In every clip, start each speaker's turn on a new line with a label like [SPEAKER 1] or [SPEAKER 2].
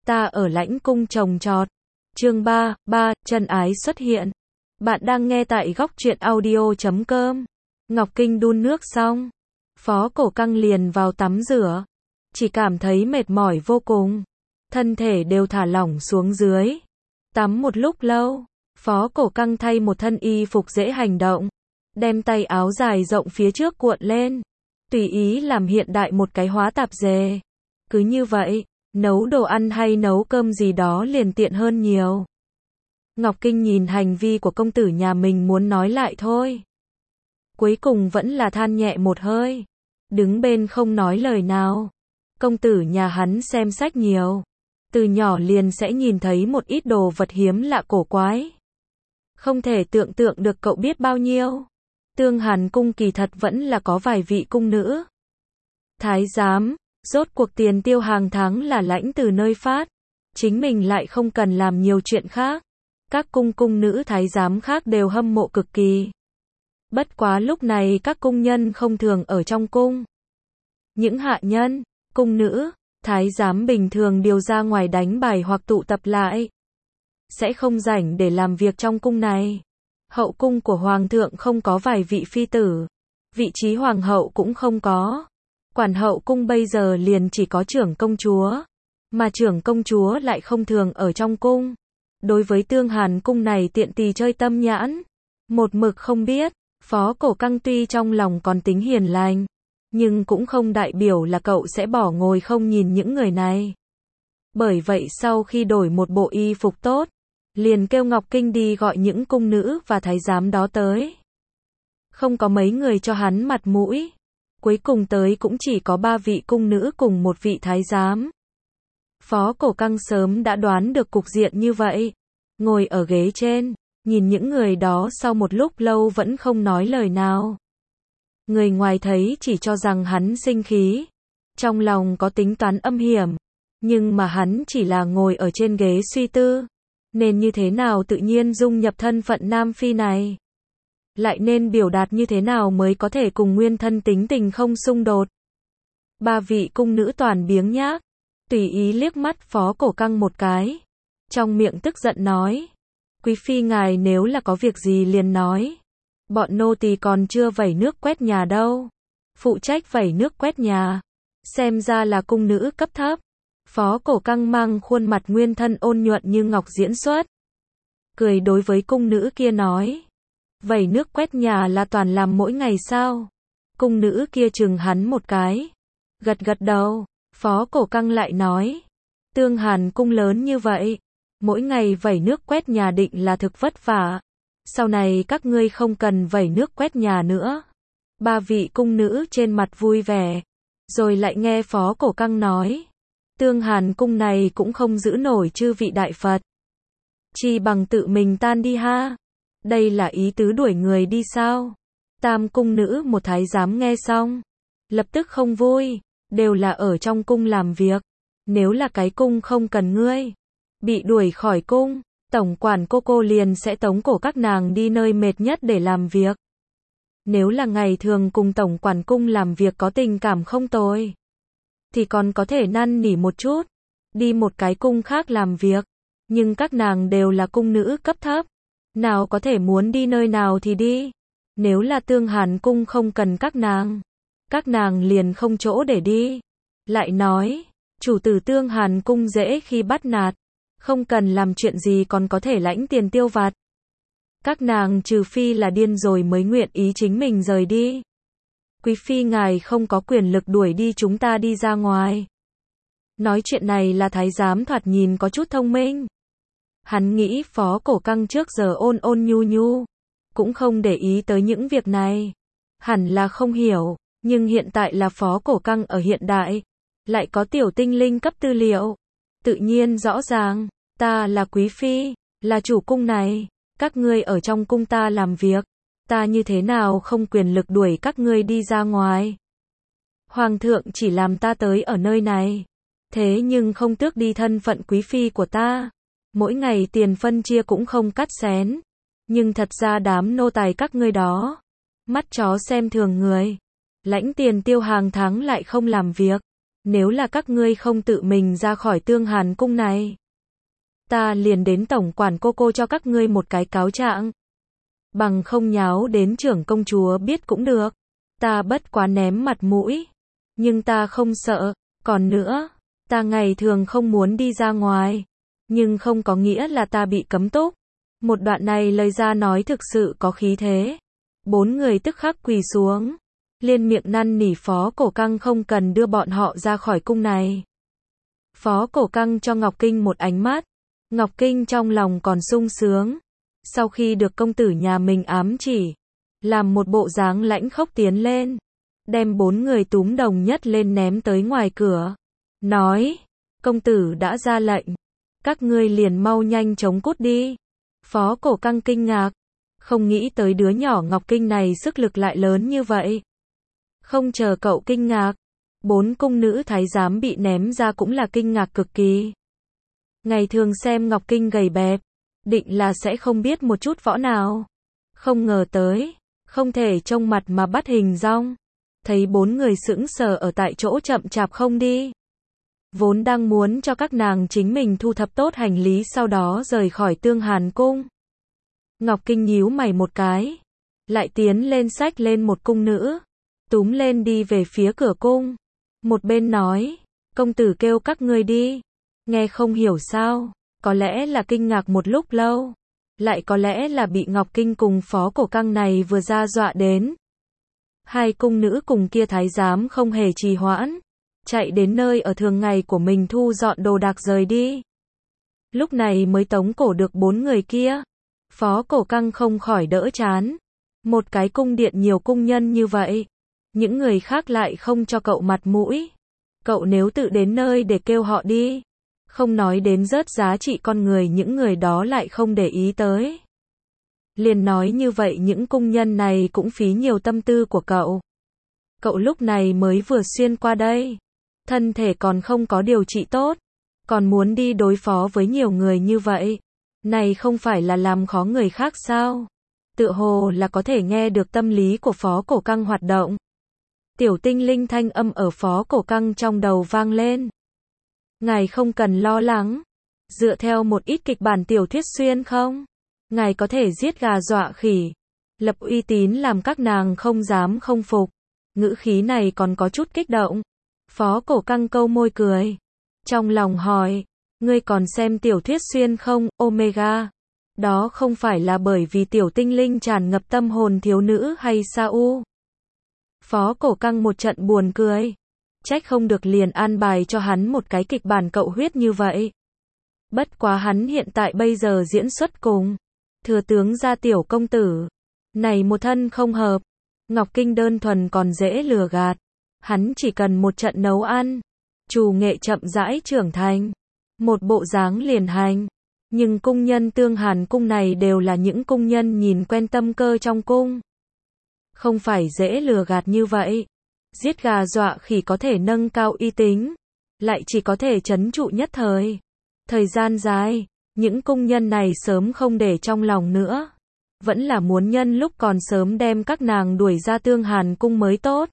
[SPEAKER 1] Ta ở lãnh cung trồng trọt. Chương 3, chân ái xuất hiện. Bạn đang nghe tại góc truyện audio.com. Ngọc Kinh đun nước xong, Phó Cổ Căng liền vào tắm rửa. Chỉ cảm thấy mệt mỏi vô cùng. Thân thể đều thả lỏng xuống dưới. Tắm một lúc lâu, Phó Cổ Căng thay một thân y phục dễ hành động. Đem tay áo dài rộng phía trước cuộn lên. Tùy ý làm hiện đại một cái hóa tạp dề. Cứ như vậy, nấu đồ ăn hay nấu cơm gì đó liền tiện hơn nhiều. Ngọc Kinh nhìn hành vi của công tử nhà mình muốn nói lại thôi. Cuối cùng vẫn là than nhẹ một hơi. Đứng bên không nói lời nào. Công tử nhà hắn xem sách nhiều. Từ nhỏ liền sẽ nhìn thấy một ít đồ vật hiếm lạ cổ quái. Không thể tưởng tượng được cậu biết bao nhiêu. Tương Hàn cung kỳ thật vẫn là có vài vị cung nữ. Thái giám, rốt cuộc tiền tiêu hàng tháng là lãnh từ nơi phát. Chính mình lại không cần làm nhiều chuyện khác. Các cung nữ thái giám khác đều hâm mộ cực kỳ. Bất quá lúc này các cung nhân không thường ở trong cung. Những hạ nhân, cung nữ, thái giám bình thường điều ra ngoài đánh bài hoặc tụ tập lại. Sẽ không rảnh để làm việc trong cung này. Hậu cung của hoàng thượng không có vài vị phi tử. Vị trí hoàng hậu cũng không có. Quản hậu cung bây giờ liền chỉ có trưởng công chúa. Mà trưởng công chúa lại không thường ở trong cung. Đối với Tương Hàn cung này tiện tì chơi tâm nhãn. Một mực không biết, Phó Cổ Căng tuy trong lòng còn tính hiền lành. Nhưng cũng không đại biểu là cậu sẽ bỏ ngồi không nhìn những người này. Bởi vậy sau khi đổi một bộ y phục tốt, liền kêu Ngọc Kinh đi gọi những cung nữ và thái giám đó tới. Không có mấy người cho hắn mặt mũi. Cuối cùng tới cũng chỉ có 3 vị cung nữ cùng một vị thái giám. Phó Cổ Căng sớm đã đoán được cục diện như vậy. Ngồi ở ghế trên, nhìn những người đó sau một lúc lâu vẫn không nói lời nào. Người ngoài thấy chỉ cho rằng hắn sinh khí. Trong lòng có tính toán âm hiểm. Nhưng mà hắn chỉ là ngồi ở trên ghế suy tư. Nên như thế nào tự nhiên dung nhập thân phận Nam Phi này? Lại nên biểu đạt như thế nào mới có thể cùng nguyên thân tính tình không xung đột? 3 vị cung nữ toàn biếng nhác. Tùy ý liếc mắt Phó Cổ Căng một cái. Trong miệng tức giận nói. Quý phi ngài nếu là có việc gì liền nói. Bọn nô tỳ còn chưa vẩy nước quét nhà đâu. Phụ trách vẩy nước quét nhà. Xem ra là cung nữ cấp thấp. Phó Cổ Căng mang khuôn mặt nguyên thân ôn nhuận như ngọc diễn xuất. Cười đối với cung nữ kia nói. Vẩy nước quét nhà là toàn làm mỗi ngày sao? Cung nữ kia chừng hắn một cái. Gật gật đầu. Phó Cổ Căng lại nói. Tương Hàn cung lớn như vậy. Mỗi ngày vẩy nước quét nhà định là thực vất vả. Sau này các ngươi không cần vẩy nước quét nhà nữa. 3 vị cung nữ trên mặt vui vẻ. Rồi lại nghe Phó Cổ Căng nói. Tương Hàn cung này cũng không giữ nổi chư vị đại Phật. Chi bằng tự mình tan đi ha. Đây là ý tứ đuổi người đi sao? Tam cung nữ một thái giám nghe xong. Lập tức không vui. Đều là ở trong cung làm việc. Nếu là cái cung không cần ngươi. Bị đuổi khỏi cung. Tổng quản cô liền sẽ tống cổ các nàng đi nơi mệt nhất để làm việc. Nếu là ngày thường cùng tổng quản cung làm việc có tình cảm không tồi. Thì còn có thể năn nỉ một chút. Đi một cái cung khác làm việc. Nhưng các nàng đều là cung nữ cấp thấp. Nào có thể muốn đi nơi nào thì đi. Nếu là Tương Hàn cung không cần các nàng liền không chỗ để đi. Lại nói, chủ tử Tương Hàn cung dễ khi bắt nạt. Không cần làm chuyện gì còn có thể lãnh tiền tiêu vặt. Các nàng trừ phi là điên rồi mới nguyện ý chính mình rời đi. Quý phi ngài không có quyền lực đuổi đi chúng ta đi ra ngoài. Nói chuyện này là thái giám thoạt nhìn có chút thông minh. Hắn nghĩ Phó Cổ Căng trước giờ ôn ôn nhu nhu. Cũng không để ý tới những việc này. Hẳn là không hiểu. Nhưng hiện tại là Phó Cổ Căng ở hiện đại. Lại có tiểu tinh linh cấp tư liệu. Tự nhiên rõ ràng. Ta là quý phi. Là chủ cung này. Các ngươi ở trong cung ta làm việc. Ta như thế nào không quyền lực đuổi các ngươi đi ra ngoài. Hoàng thượng chỉ làm ta tới ở nơi này. Thế nhưng không tước đi thân phận quý phi của ta. Mỗi ngày tiền phân chia cũng không cắt xén. Nhưng thật ra đám nô tài các ngươi đó. Mắt chó xem thường người. Lãnh tiền tiêu hàng tháng lại không làm việc. nếu là các ngươi không tự mình ra khỏi Tương Hàn cung này, ta liền đến tổng quản cô cho các ngươi một cái cáo trạng. Bằng không nháo đến trưởng công chúa biết cũng được. Ta bất quá ném mặt mũi. Nhưng ta không sợ. Còn nữa, ta ngày thường không muốn đi ra ngoài. Nhưng không có nghĩa là ta bị cấm túc. Một đoạn này lời ra nói thực sự có khí thế. 4 người tức khắc quỳ xuống. Liên miệng năn nỉ Phó Cổ Căng không cần đưa bọn họ ra khỏi cung này. Phó Cổ Căng cho Ngọc Kinh một ánh mắt. Ngọc Kinh trong lòng còn sung sướng. Sau khi được công tử nhà mình ám chỉ, làm một bộ dáng lãnh khốc tiến lên, đem 4 người túm đồng nhất lên ném tới ngoài cửa. Nói, công tử đã ra lệnh, các ngươi liền mau nhanh chóng cút đi. Phó Cổ Căng kinh ngạc, không nghĩ tới đứa nhỏ Ngọc Kinh này sức lực lại lớn như vậy. Không chờ cậu kinh ngạc, 4 cung nữ thái giám bị ném ra cũng là kinh ngạc cực kỳ. Ngày thường xem Ngọc Kinh gầy bẹp, định là sẽ không biết một chút võ nào. Không ngờ tới, không thể trông mặt mà bắt hình dong. Thấy 4 người sững sờ ở tại chỗ chậm chạp không đi. Vốn đang muốn cho các nàng chính mình thu thập tốt hành lý sau đó rời khỏi Tương Hàn cung. Ngọc Kinh nhíu mày một cái, lại tiến lên xách lên một cung nữ, túm lên đi về phía cửa cung. Một bên nói, công tử kêu các ngươi đi. Nghe không hiểu sao, có lẽ là kinh ngạc một lúc lâu, lại có lẽ là bị Ngọc Kinh cùng Phó Cổ Căng này vừa ra dọa đến. Hai cung nữ cùng kia thái giám không hề trì hoãn, chạy đến nơi ở thường ngày của mình thu dọn đồ đạc rời đi. Lúc này mới tống cổ được 4 người kia. Phó Cổ Căng không khỏi đỡ chán. Một cái cung điện nhiều cung nhân như vậy, những người khác lại không cho cậu mặt mũi. Cậu nếu tự đến nơi để kêu họ đi, không nói đến rớt giá trị con người, những người đó lại không để ý tới. Liền nói như vậy những cung nhân này cũng phí nhiều tâm tư của cậu. Cậu lúc này mới vừa xuyên qua đây, thân thể còn không có điều trị tốt, còn muốn đi đối phó với nhiều người như vậy. Này không phải là làm khó người khác sao? Tựa hồ là có thể nghe được tâm lý của Phó Cổ Căng hoạt động. Tiểu tinh linh thanh âm ở Phó Cổ Căng trong đầu vang lên. Ngài không cần lo lắng. Dựa theo một ít kịch bản tiểu thuyết xuyên không? Ngài có thể giết gà dọa khỉ. Lập uy tín làm các nàng không dám không phục. Ngữ khí này còn có chút kích động. Phó Cổ Căng câu môi cười. Trong lòng hỏi, ngươi còn xem tiểu thuyết xuyên không, Omega? Đó không phải là bởi vì tiểu tinh linh tràn ngập tâm hồn thiếu nữ hay sao u? Phó Cổ Căng một trận buồn cười. Trách không được liền an bài cho hắn một cái kịch bản cậu huyết như vậy. Bất quá hắn hiện tại bây giờ diễn xuất cùng thừa tướng gia tiểu công tử. Này một thân không hợp. Ngọc Kinh đơn thuần còn dễ lừa gạt. Hắn chỉ cần một trận nấu ăn. Trù nghệ chậm rãi trưởng thành. Một bộ dáng liền hành. Nhưng cung nhân Tương Hàn cung này đều là những cung nhân nhìn quen tâm cơ trong cung. Không phải dễ lừa gạt như vậy. Giết gà dọa khỉ có thể nâng cao uy tín, lại chỉ có thể trấn trụ nhất thời. Thời gian dài, những cung nhân này sớm không để trong lòng nữa. Vẫn là muốn nhân lúc còn sớm đem các nàng đuổi ra Tương Hàn cung mới tốt.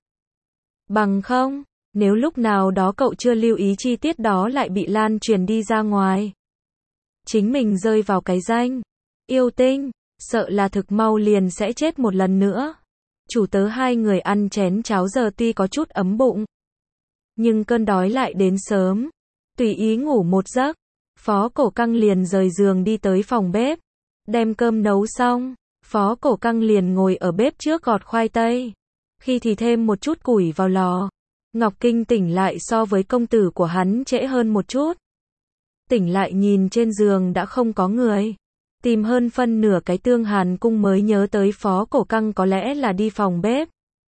[SPEAKER 1] Bằng không, nếu lúc nào đó cậu chưa lưu ý chi tiết đó lại bị lan truyền đi ra ngoài, chính mình rơi vào cái danh yêu tinh, sợ là thực mau liền sẽ chết một lần nữa. Chủ tớ hai người ăn chén cháo giờ tuy có chút ấm bụng, nhưng cơn đói lại đến sớm. Tùy ý ngủ một giấc, Phó Cổ Căng liền rời giường đi tới phòng bếp, đem cơm nấu xong. Phó Cổ Căng liền ngồi ở bếp trước gọt khoai tây, khi thì thêm một chút củi vào lò. Ngọc Kinh tỉnh lại so với công tử của hắn trễ hơn một chút. Tỉnh lại nhìn trên giường đã không có người. Tìm hơn phân nửa cái Tương Hàn cung mới nhớ tới Phó Cổ Căng có lẽ là đi phòng bếp.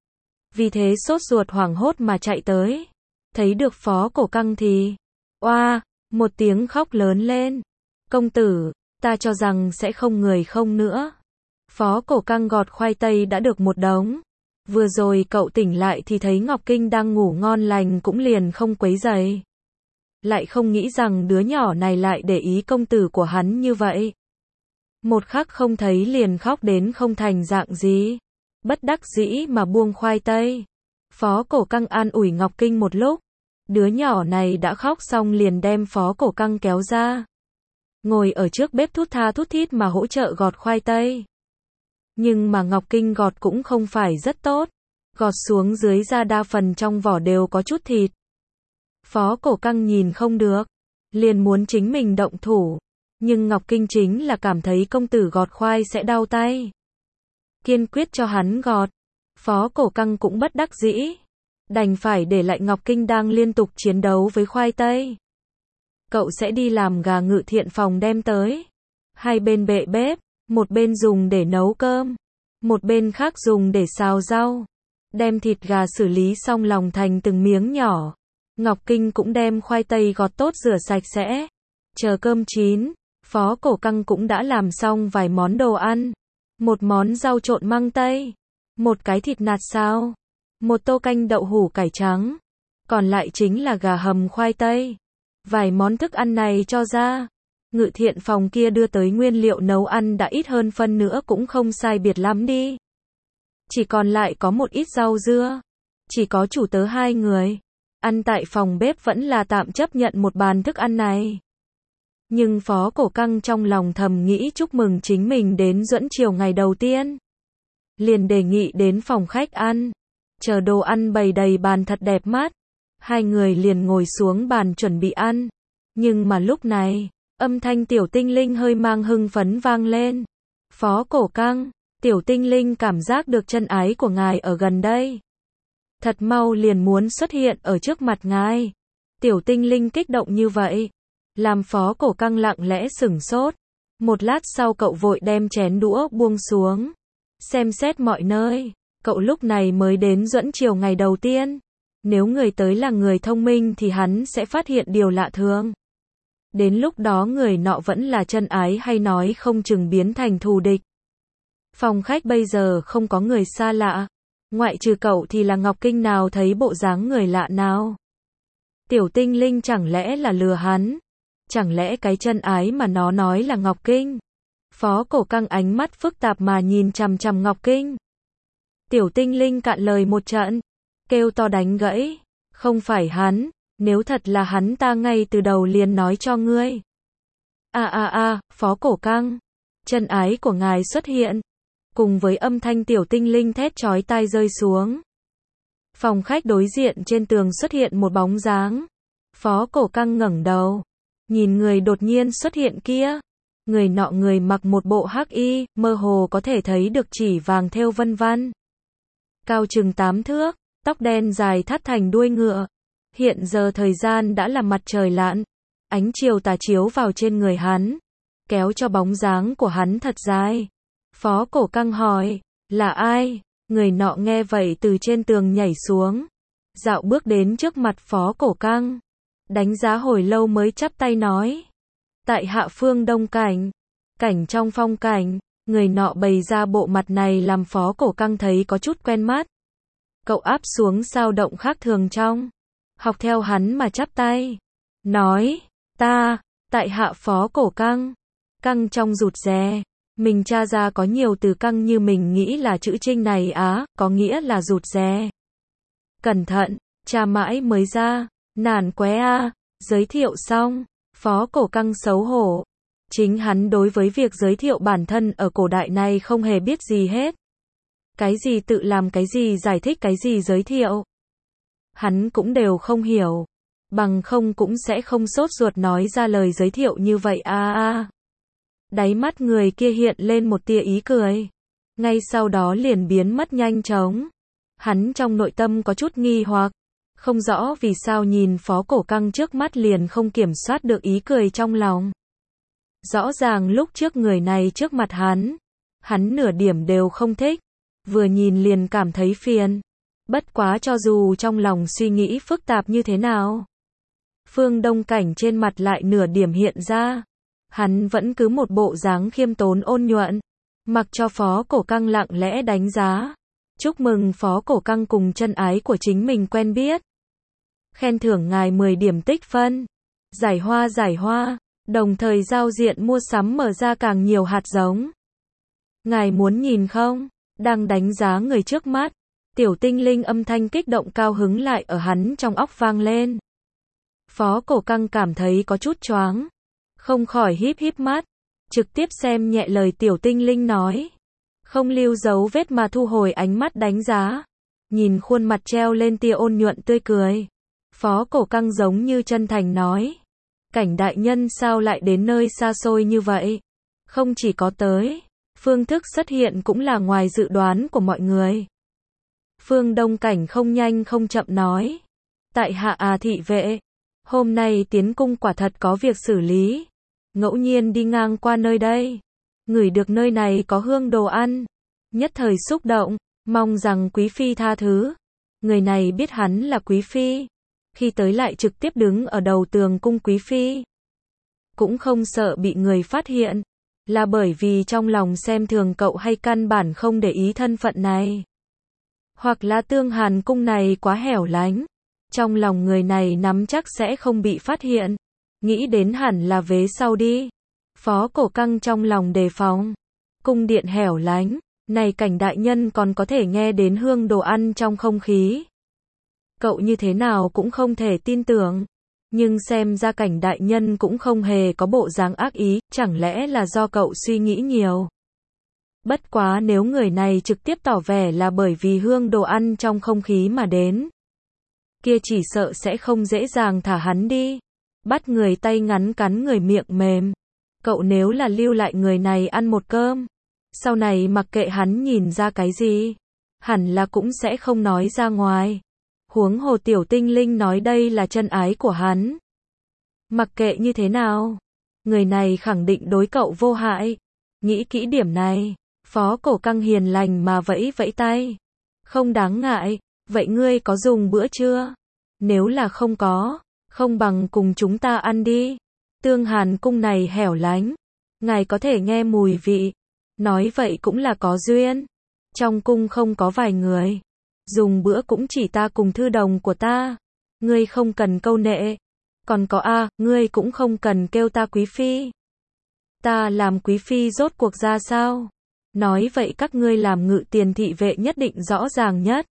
[SPEAKER 1] Vì thế sốt ruột hoảng hốt mà chạy tới. Thấy được Phó Cổ Căng thì, oa, một tiếng khóc lớn lên. Công tử, ta cho rằng sẽ không người không nữa. Phó Cổ Căng gọt khoai tây đã được một đống. Vừa rồi cậu tỉnh lại thì thấy Ngọc Kinh đang ngủ ngon lành cũng liền không quấy rầy. Lại không nghĩ rằng đứa nhỏ này lại để ý công tử của hắn như vậy. Một khắc không thấy liền khóc đến không thành dạng gì. Bất đắc dĩ mà buông khoai tây. Phó Cổ Căng an ủi Ngọc Kinh một lúc. Đứa nhỏ này đã khóc xong liền đem Phó Cổ Căng kéo ra. Ngồi ở trước bếp thút tha thút thít mà hỗ trợ gọt khoai tây. Nhưng mà Ngọc Kinh gọt cũng không phải rất tốt. Gọt xuống dưới ra đa phần trong vỏ đều có chút thịt. Phó Cổ Căng nhìn không được. Liền muốn chính mình động thủ. Nhưng Ngọc Kinh chính là cảm thấy công tử gọt khoai sẽ đau tay. Kiên quyết cho hắn gọt. Phó Cổ Căng cũng bất đắc dĩ. Đành phải để lại Ngọc Kinh đang liên tục chiến đấu với khoai tây. Cậu sẽ đi làm gà Ngự Thiện phòng đem tới. Hai bên bệ bếp, một bên dùng để nấu cơm, một bên khác dùng để xào rau. Đem thịt gà xử lý xong lòng thành từng miếng nhỏ. Ngọc Kinh cũng đem khoai tây gọt tốt rửa sạch sẽ. Chờ cơm chín, Phó Cổ Căng cũng đã làm xong vài món đồ ăn. Một món rau trộn măng tây, một cái thịt nạc xào, một tô canh đậu hủ cải trắng. Còn lại chính là gà hầm khoai tây. Vài món thức ăn này cho ra. Ngự Thiện phòng kia đưa tới nguyên liệu nấu ăn đã ít hơn phân nữa cũng không sai biệt lắm đi. Chỉ còn lại có một ít rau dưa. Chỉ có chủ tớ hai người. Ăn tại phòng bếp vẫn là tạm chấp nhận một bàn thức ăn này. Nhưng Phó Cổ Căng trong lòng thầm nghĩ chúc mừng chính mình đến Duẫn Triều ngày đầu tiên. Liền đề nghị đến phòng khách ăn. Chờ đồ ăn bày đầy bàn thật đẹp mắt. Hai người liền ngồi xuống bàn chuẩn bị ăn. Nhưng mà lúc này, âm thanh Tiểu Tinh Linh hơi mang hưng phấn vang lên. Phó Cổ Căng, Tiểu Tinh Linh cảm giác được chân ái của ngài ở gần đây. Thật mau liền muốn xuất hiện ở trước mặt ngài. Tiểu Tinh Linh kích động như vậy. Làm Phó Cổ Căng lặng lẽ sửng sốt. Một lát sau cậu vội đem chén đũa buông xuống. Xem xét mọi nơi. Cậu lúc này mới đến Duẫn Triều ngày đầu tiên. Nếu người tới là người thông minh thì hắn sẽ phát hiện điều lạ thường. Đến lúc đó người nọ vẫn là chân ái hay nói không chừng biến thành thù địch. Phòng khách bây giờ không có người xa lạ. Ngoại trừ cậu thì là Ngọc Kinh nào thấy bộ dáng người lạ nào. Tiểu Tinh Linh chẳng lẽ là lừa hắn? Chẳng lẽ cái chân ái mà nó nói là Ngọc Kinh? Phó Cổ Căng ánh mắt phức tạp mà nhìn chằm chằm Ngọc Kinh. Tiểu Tinh Linh cạn lời một trận. Kêu to đánh gãy. Không phải hắn. Nếu thật là hắn ta ngay từ đầu liền nói cho ngươi. Phó Cổ Căng. Chân ái của ngài xuất hiện. Cùng với âm thanh Tiểu Tinh Linh thét chói tai rơi xuống. Phòng khách đối diện trên tường xuất hiện một bóng dáng. Phó Cổ Căng ngẩng đầu. Nhìn người đột nhiên xuất hiện kia. Người nọ người mặc một bộ hắc y, mơ hồ có thể thấy được chỉ vàng thêu vân vân. Cao chừng 8 thước, tóc đen dài thắt thành đuôi ngựa. Hiện giờ thời gian đã là mặt trời lặn. Ánh chiều tà chiếu vào trên người hắn. Kéo cho bóng dáng của hắn thật dài. Phó Cổ Căng hỏi, là ai? Người nọ nghe vậy từ trên tường nhảy xuống. Dạo bước đến trước mặt Phó Cổ Căng. Đánh giá hồi lâu mới chắp tay nói. Tại hạ Phương Đông Cảnh. Cảnh trong phong cảnh. Người nọ bày ra bộ mặt này làm Phó Cổ Căng thấy có chút quen mắt. Cậu áp xuống dao động khác thường trong. Học theo hắn mà chắp tay. Nói, tại hạ Phó Cổ Căng. Căng trong rụt rè. Mình tra ra có nhiều từ căng như mình nghĩ là chữ Trinh này có nghĩa là rụt rè. Cẩn thận, tra mãi mới ra. Nản qué Giới thiệu xong. Phó Cổ Căng xấu hổ. Chính hắn đối với việc giới thiệu bản thân ở cổ đại này không hề biết gì hết. Cái gì tự làm, cái gì giải thích, cái gì giới thiệu. Hắn cũng đều không hiểu. Bằng không cũng sẽ không sốt ruột nói ra lời giới thiệu như vậy Đáy mắt người kia hiện lên một tia ý cười. Ngay sau đó liền biến mất nhanh chóng. Hắn trong nội tâm có chút nghi hoặc. Không rõ vì sao nhìn Phó Cổ Căng trước mắt liền không kiểm soát được ý cười trong lòng. Rõ ràng lúc trước người này trước mặt hắn nửa điểm đều không thích. Vừa nhìn liền cảm thấy phiền. Bất quá cho dù trong lòng suy nghĩ phức tạp như thế nào. Phương Đông Cảnh trên mặt lại nửa điểm hiện ra. Hắn vẫn cứ một bộ dáng khiêm tốn ôn nhuận. Mặc cho Phó Cổ Căng lặng lẽ đánh giá. Chúc mừng Phó Cổ Căng cùng chân ái của chính mình quen biết. Khen thưởng ngài 10 điểm tích phân. Giải hoa. Đồng thời giao diện mua sắm mở ra càng nhiều hạt giống. Ngài muốn nhìn không? Đang đánh giá người trước mắt. Tiểu Tinh Linh âm thanh kích động cao hứng lại ở hắn trong óc vang lên. Phó Cổ Căng cảm thấy có chút choáng, không khỏi híp híp mắt, trực tiếp xem nhẹ lời tiểu tinh linh nói. Không lưu dấu vết mà thu hồi ánh mắt đánh giá. Nhìn khuôn mặt treo lên tia ôn nhuận tươi cười. Phó Cổ Căng giống như chân thành nói. Cảnh đại nhân sao lại đến nơi xa xôi như vậy? Không chỉ có tới, phương thức xuất hiện cũng là ngoài dự đoán của mọi người. Phương Đông Cảnh không nhanh không chậm nói. Tại hạ thị vệ. Hôm nay tiến cung quả thật có việc xử lý. Ngẫu nhiên đi ngang qua nơi đây. Ngửi được nơi này có hương đồ ăn. Nhất thời xúc động, mong rằng quý phi tha thứ. Người này biết hắn là quý phi. Khi tới lại trực tiếp đứng ở đầu tường cung quý phi. Cũng không sợ bị người phát hiện. Là bởi vì trong lòng xem thường cậu hay căn bản không để ý thân phận này. Hoặc là Tương Hàn cung này quá hẻo lánh. Trong lòng người này nắm chắc sẽ không bị phát hiện. Nghĩ đến hẳn là vế sau đi. Phó Cổ Căng trong lòng đề phòng. Cung điện hẻo lánh. Này cảnh đại nhân còn có thể nghe đến hương đồ ăn trong không khí. Cậu như thế nào cũng không thể tin tưởng. Nhưng xem ra cảnh đại nhân cũng không hề có bộ dáng ác ý, chẳng lẽ là do cậu suy nghĩ nhiều. Bất quá nếu người này trực tiếp tỏ vẻ là bởi vì hương đồ ăn trong không khí mà đến. Kia chỉ sợ sẽ không dễ dàng thả hắn đi. Bắt người tay ngắn cắn người miệng mềm. Cậu nếu là lưu lại người này ăn một cơm. Sau này mặc kệ hắn nhìn ra cái gì. Hẳn là cũng sẽ không nói ra ngoài. Huống hồ tiểu tinh linh nói đây là chân ái của hắn. Mặc kệ như thế nào. Người này khẳng định đối cậu vô hại. Nghĩ kỹ điểm này. Phó Cổ Căng hiền lành mà vẫy vẫy tay. Không đáng ngại. Vậy ngươi có dùng bữa chưa? Nếu là không có. Không bằng cùng chúng ta ăn đi. Tương Hàn cung này hẻo lánh. Ngài có thể nghe mùi vị. Nói vậy cũng là có duyên. Trong cung không có vài người. Dùng bữa cũng chỉ ta cùng thư đồng của ta. Ngươi không cần câu nệ. Còn có ngươi cũng không cần kêu ta quý phi. Ta làm quý phi rốt cuộc ra sao? Nói vậy các ngươi làm ngự tiền thị vệ nhất định rõ ràng nhất.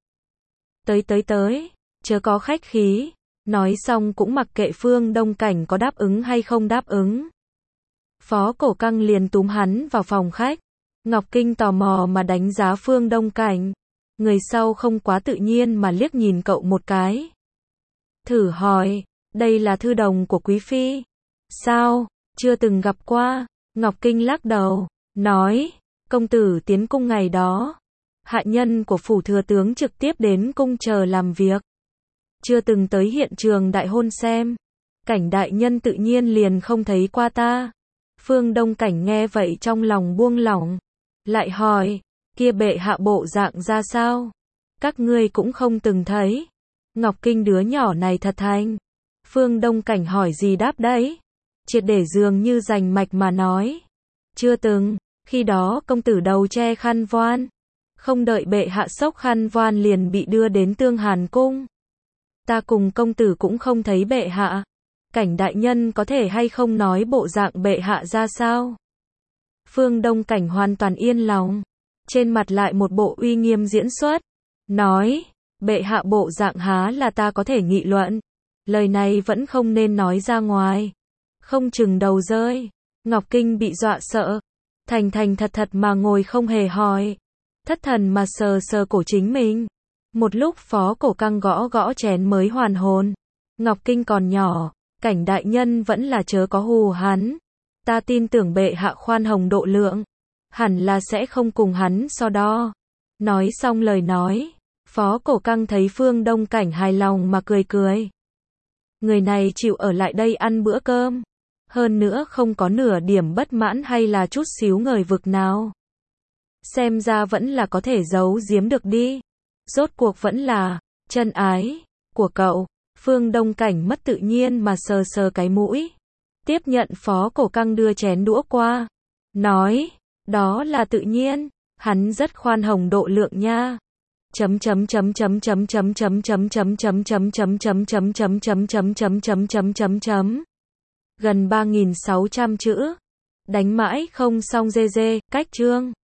[SPEAKER 1] Tới, chớ có khách khí. Nói xong cũng mặc kệ Phương Đông Cảnh có đáp ứng hay không đáp ứng. Phó Cổ Căng liền túm hắn vào phòng khách. Ngọc Kinh tò mò mà đánh giá Phương Đông Cảnh. Người sau không quá tự nhiên mà liếc nhìn cậu một cái. Thử hỏi, đây là thư đồng của quý phi. Sao, chưa từng gặp qua. Ngọc Kinh lắc đầu, nói, công tử tiến cung ngày đó. Hạ nhân của phủ thừa tướng trực tiếp đến cung chờ làm việc. Chưa từng tới hiện trường đại hôn xem. Cảnh đại nhân tự nhiên liền không thấy qua ta. Phương Đông Cảnh nghe vậy trong lòng buông lỏng. Lại hỏi, kia bệ hạ bộ dạng ra sao? Các ngươi cũng không từng thấy. Ngọc Kinh đứa nhỏ này thật thành. Phương Đông Cảnh hỏi gì đáp đấy. Triệt để dường như rành mạch mà nói. Chưa từng, khi đó công tử đầu che khăn voan. Không đợi bệ hạ xốc khăn voan liền bị đưa đến Tương Hàn cung. Ta cùng công tử cũng không thấy bệ hạ. Cảnh đại nhân có thể hay không nói bộ dạng bệ hạ ra sao? Phương Đông Cảnh hoàn toàn yên lòng. Trên mặt lại một bộ uy nghiêm diễn xuất. Nói, bệ hạ bộ dạng há là ta có thể nghị luận. Lời này vẫn không nên nói ra ngoài. Không chừng đầu rơi. Ngọc Kinh bị dọa sợ. Thành thật thật mà ngồi không hề hỏi. Thất thần mà sờ cổ chính mình. Một lúc Phó Cổ Căng gõ chén mới hoàn hồn. Ngọc Kinh còn nhỏ. Cảnh đại nhân vẫn là chớ có hù hắn. Ta tin tưởng bệ hạ khoan hồng độ lượng. Hẳn là sẽ không cùng hắn so đo. Nói xong lời nói. Phó Cổ Căng thấy Phương Đông Cảnh hài lòng mà cười. Người này chịu ở lại đây ăn bữa cơm. Hơn nữa không có nửa điểm bất mãn hay là chút xíu ngời vực nào. Xem ra vẫn là có thể giấu giếm được đi. Rốt cuộc vẫn là chân ái của cậu. Phương Đông Cảnh mất tự nhiên mà sờ cái mũi. Tiếp nhận Phó Cổ Căng đưa chén đũa qua. Nói, đó là tự nhiên, hắn rất khoan hồng độ lượng nha. Gần 3.600 chữ. Đánh mãi không xong cách chương.